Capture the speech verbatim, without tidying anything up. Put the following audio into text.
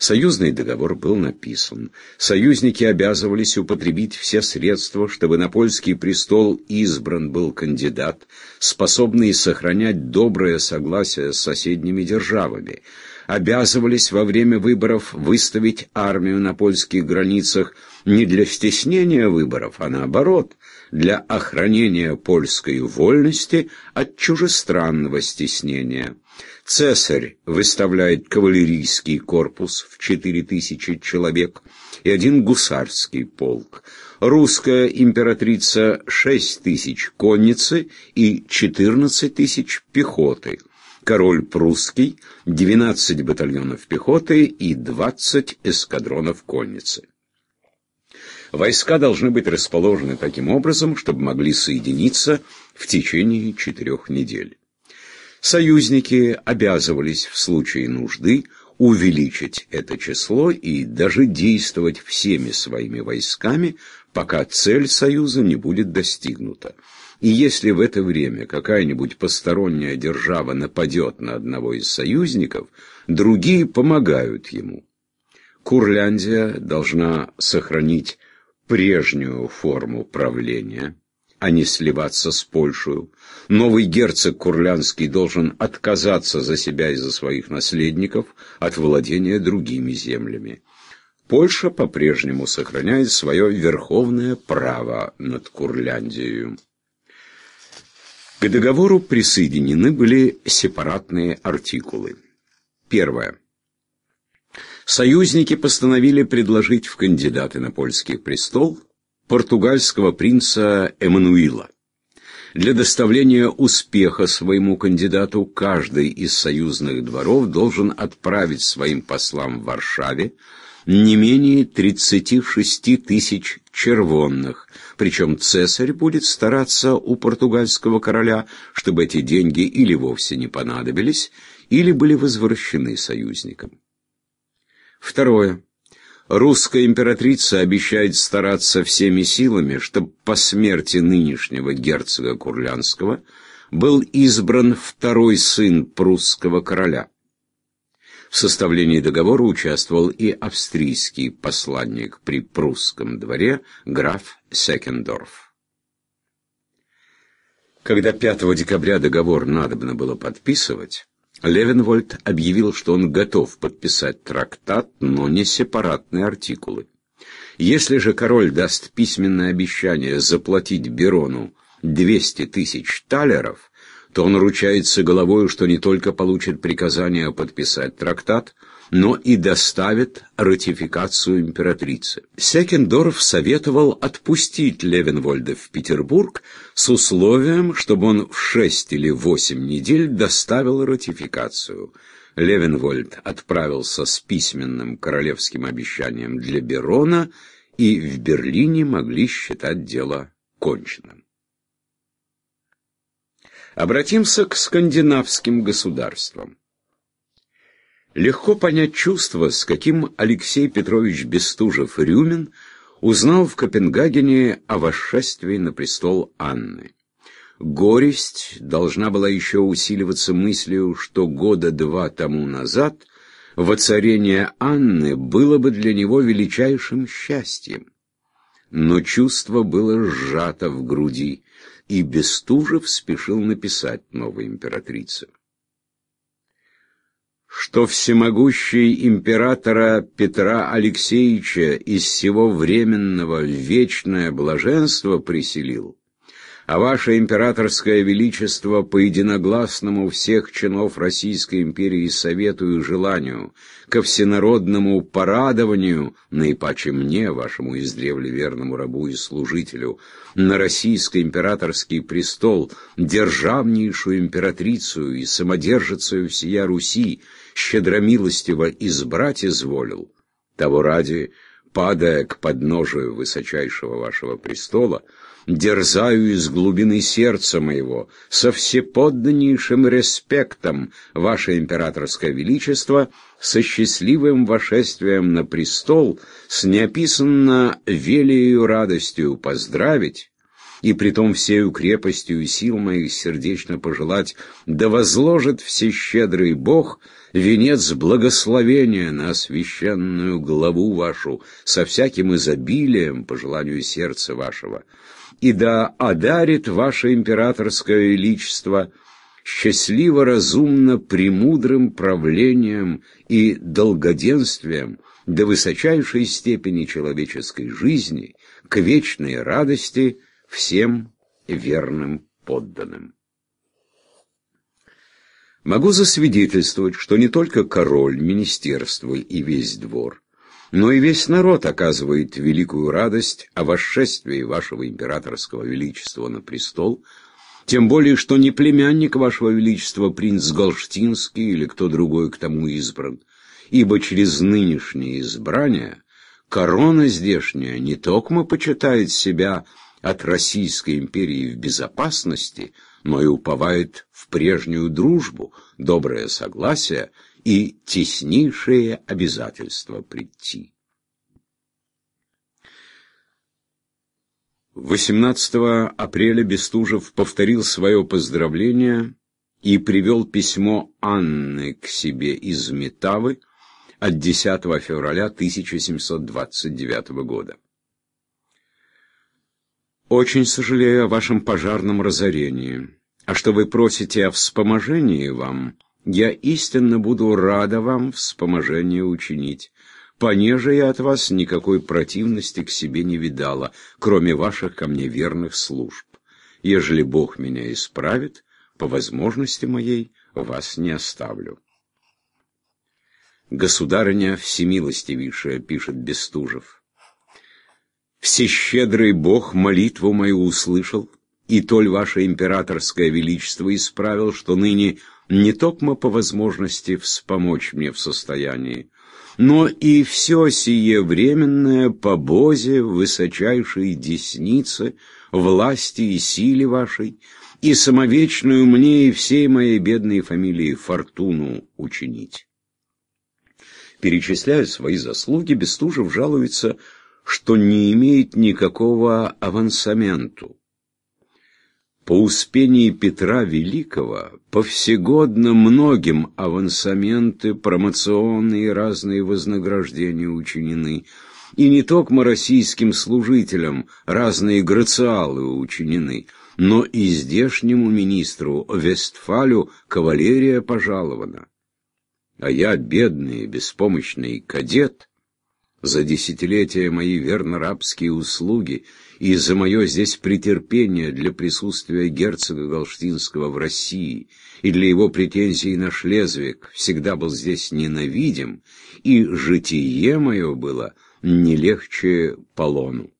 Союзный договор был написан. Союзники обязывались употребить все средства, чтобы на польский престол избран был кандидат, способный сохранять доброе согласие с соседними державами. Обязывались во время выборов выставить армию на польских границах не для стеснения выборов, а наоборот, для охранения польской вольности от чужестранного стеснения. Цесарь выставляет кавалерийский корпус в четыре тысячи человек и один гусарский полк. Русская императрица шесть тысяч конницы и четырнадцать тысяч пехоты. Король прусский двенадцать батальонов пехоты и двадцать эскадронов конницы. Войска должны быть расположены таким образом, чтобы могли соединиться в течение четырех недель. Союзники обязывались в случае нужды увеличить это число и даже действовать всеми своими войсками, пока цель союза не будет достигнута. И если в это время какая-нибудь посторонняя держава нападет на одного из союзников, другие помогают ему. Курляндия должна сохранить прежнюю форму правления, а не сливаться с Польшей. Новый герцог Курляндский должен отказаться за себя и за своих наследников от владения другими землями. Польша по-прежнему сохраняет свое верховное право над Курляндией. К договору присоединены были сепаратные артикулы. Первое. Союзники постановили предложить в кандидаты на польский престол португальского принца Эммануила. Для доставления успеха своему кандидату каждый из союзных дворов должен отправить своим послам в Варшаве не менее тридцати шести тысяч червонных, причем цесарь будет стараться у португальского короля, чтобы эти деньги или вовсе не понадобились, или были возвращены союзникам. Второе. Русская императрица обещает стараться всеми силами, чтобы по смерти нынешнего герцога Курляндского был избран второй сын прусского короля. В составлении договора участвовал и австрийский посланник при прусском дворе граф Секендорф. Когда пятого декабря договор надобно было подписывать, Левенвольд объявил, что он готов подписать трактат, но не сепаратные артикулы. Если же король даст письменное обещание заплатить Берону двести тысяч талеров, то он ручается головою, что не только получит приказание подписать трактат, но и доставит ратификацию императрицы. Секендорф советовал отпустить Левенвольда в Петербург с условием, чтобы он в шесть или восемь недель доставил ратификацию. Левенвольд отправился с письменным королевским обещанием для Берона, и в Берлине могли считать дело конченным. Обратимся к скандинавским государствам. Легко понять чувство, с каким Алексей Петрович Бестужев-Рюмин узнал в Копенгагене о восшествии на престол Анны. Горесть должна была еще усиливаться мыслью, что года два тому назад воцарение Анны было бы для него величайшим счастьем. Но чувство было сжато в груди, и Бестужев спешил написать новой императрице, что всемогущий императора Петра Алексеевича из всего временного в вечное блаженство приселил, а ваше императорское величество по единогласному всех чинов Российской империи совету и желанию ко всенародному порадованию, наипаче мне, вашему издревле верному рабу и служителю, на российский императорский престол державнейшую императрицу и самодержицею всея Руси щедромилостиво избрать изволил, того ради, падая к подножию высочайшего вашего престола, дерзаю из глубины сердца моего со всеподданнейшим респектом ваше императорское величество, со счастливым вошествием на престол, с неописанно велею радостью поздравить и притом всею крепостью сил моих сердечно пожелать, да возложит всещедрый Бог венец благословения на священную главу вашу со всяким изобилием по желанию сердца вашего, и да одарит ваше императорское величество счастливо разумно премудрым правлением и долгоденствием до высочайшей степени человеческой жизни, к вечной радости всем верным подданным. Могу засвидетельствовать, что не только король, министерство и весь двор, но и весь народ оказывает великую радость о восшествии вашего императорского величества на престол, тем более, что не племянник вашего величества, принц Галштинский или кто другой к тому избран, ибо через нынешнее избрание корона здешняя не токмо почитает себя от Российской империи в безопасности, но и уповает в прежнюю дружбу, доброе согласие и теснейшие обязательства прийти. восемнадцатого апреля Бестужев повторил свое поздравление и привел письмо Анны к себе из Метавы от десятого февраля тысяча семьсот двадцать девятого года. «Очень сожалею о вашем пожарном разорении, а что вы просите о вспоможении вам, я истинно буду рада вам вспоможение учинить. Понеже я от вас никакой противности к себе не видала, кроме ваших ко мне верных служб. Ежели Бог меня исправит, по возможности моей вас не оставлю». «Государыня всемилостивейшая», — пишет Бестужев, «всещедрый Бог молитву мою услышал, и толь ваше императорское величество исправил, что ныне не токмо по возможности вспомочь мне в состоянии, но и все сие временное по Бозе высочайшей деснице, власти и силе вашей, и самовечную мне и всей моей бедной фамилии фортуну учинить». Перечисляя свои заслуги, Бестужев жалуется, что не имеет никакого авансаменту. По успении Петра Великого повсегодно многим авансаменты, промоционные и разные вознаграждения учинены, и не только российским служителям разные грациалы учинены, но и здешнему министру Вестфалю кавалерия пожалована. А я, бедный, беспомощный кадет, за десятилетия мои верно-рабские услуги и за мое здесь претерпение для присутствия герцога Галштинского в России и для его претензий на Шлезвиг всегда был здесь ненавидим, и житие мое было не легче полону.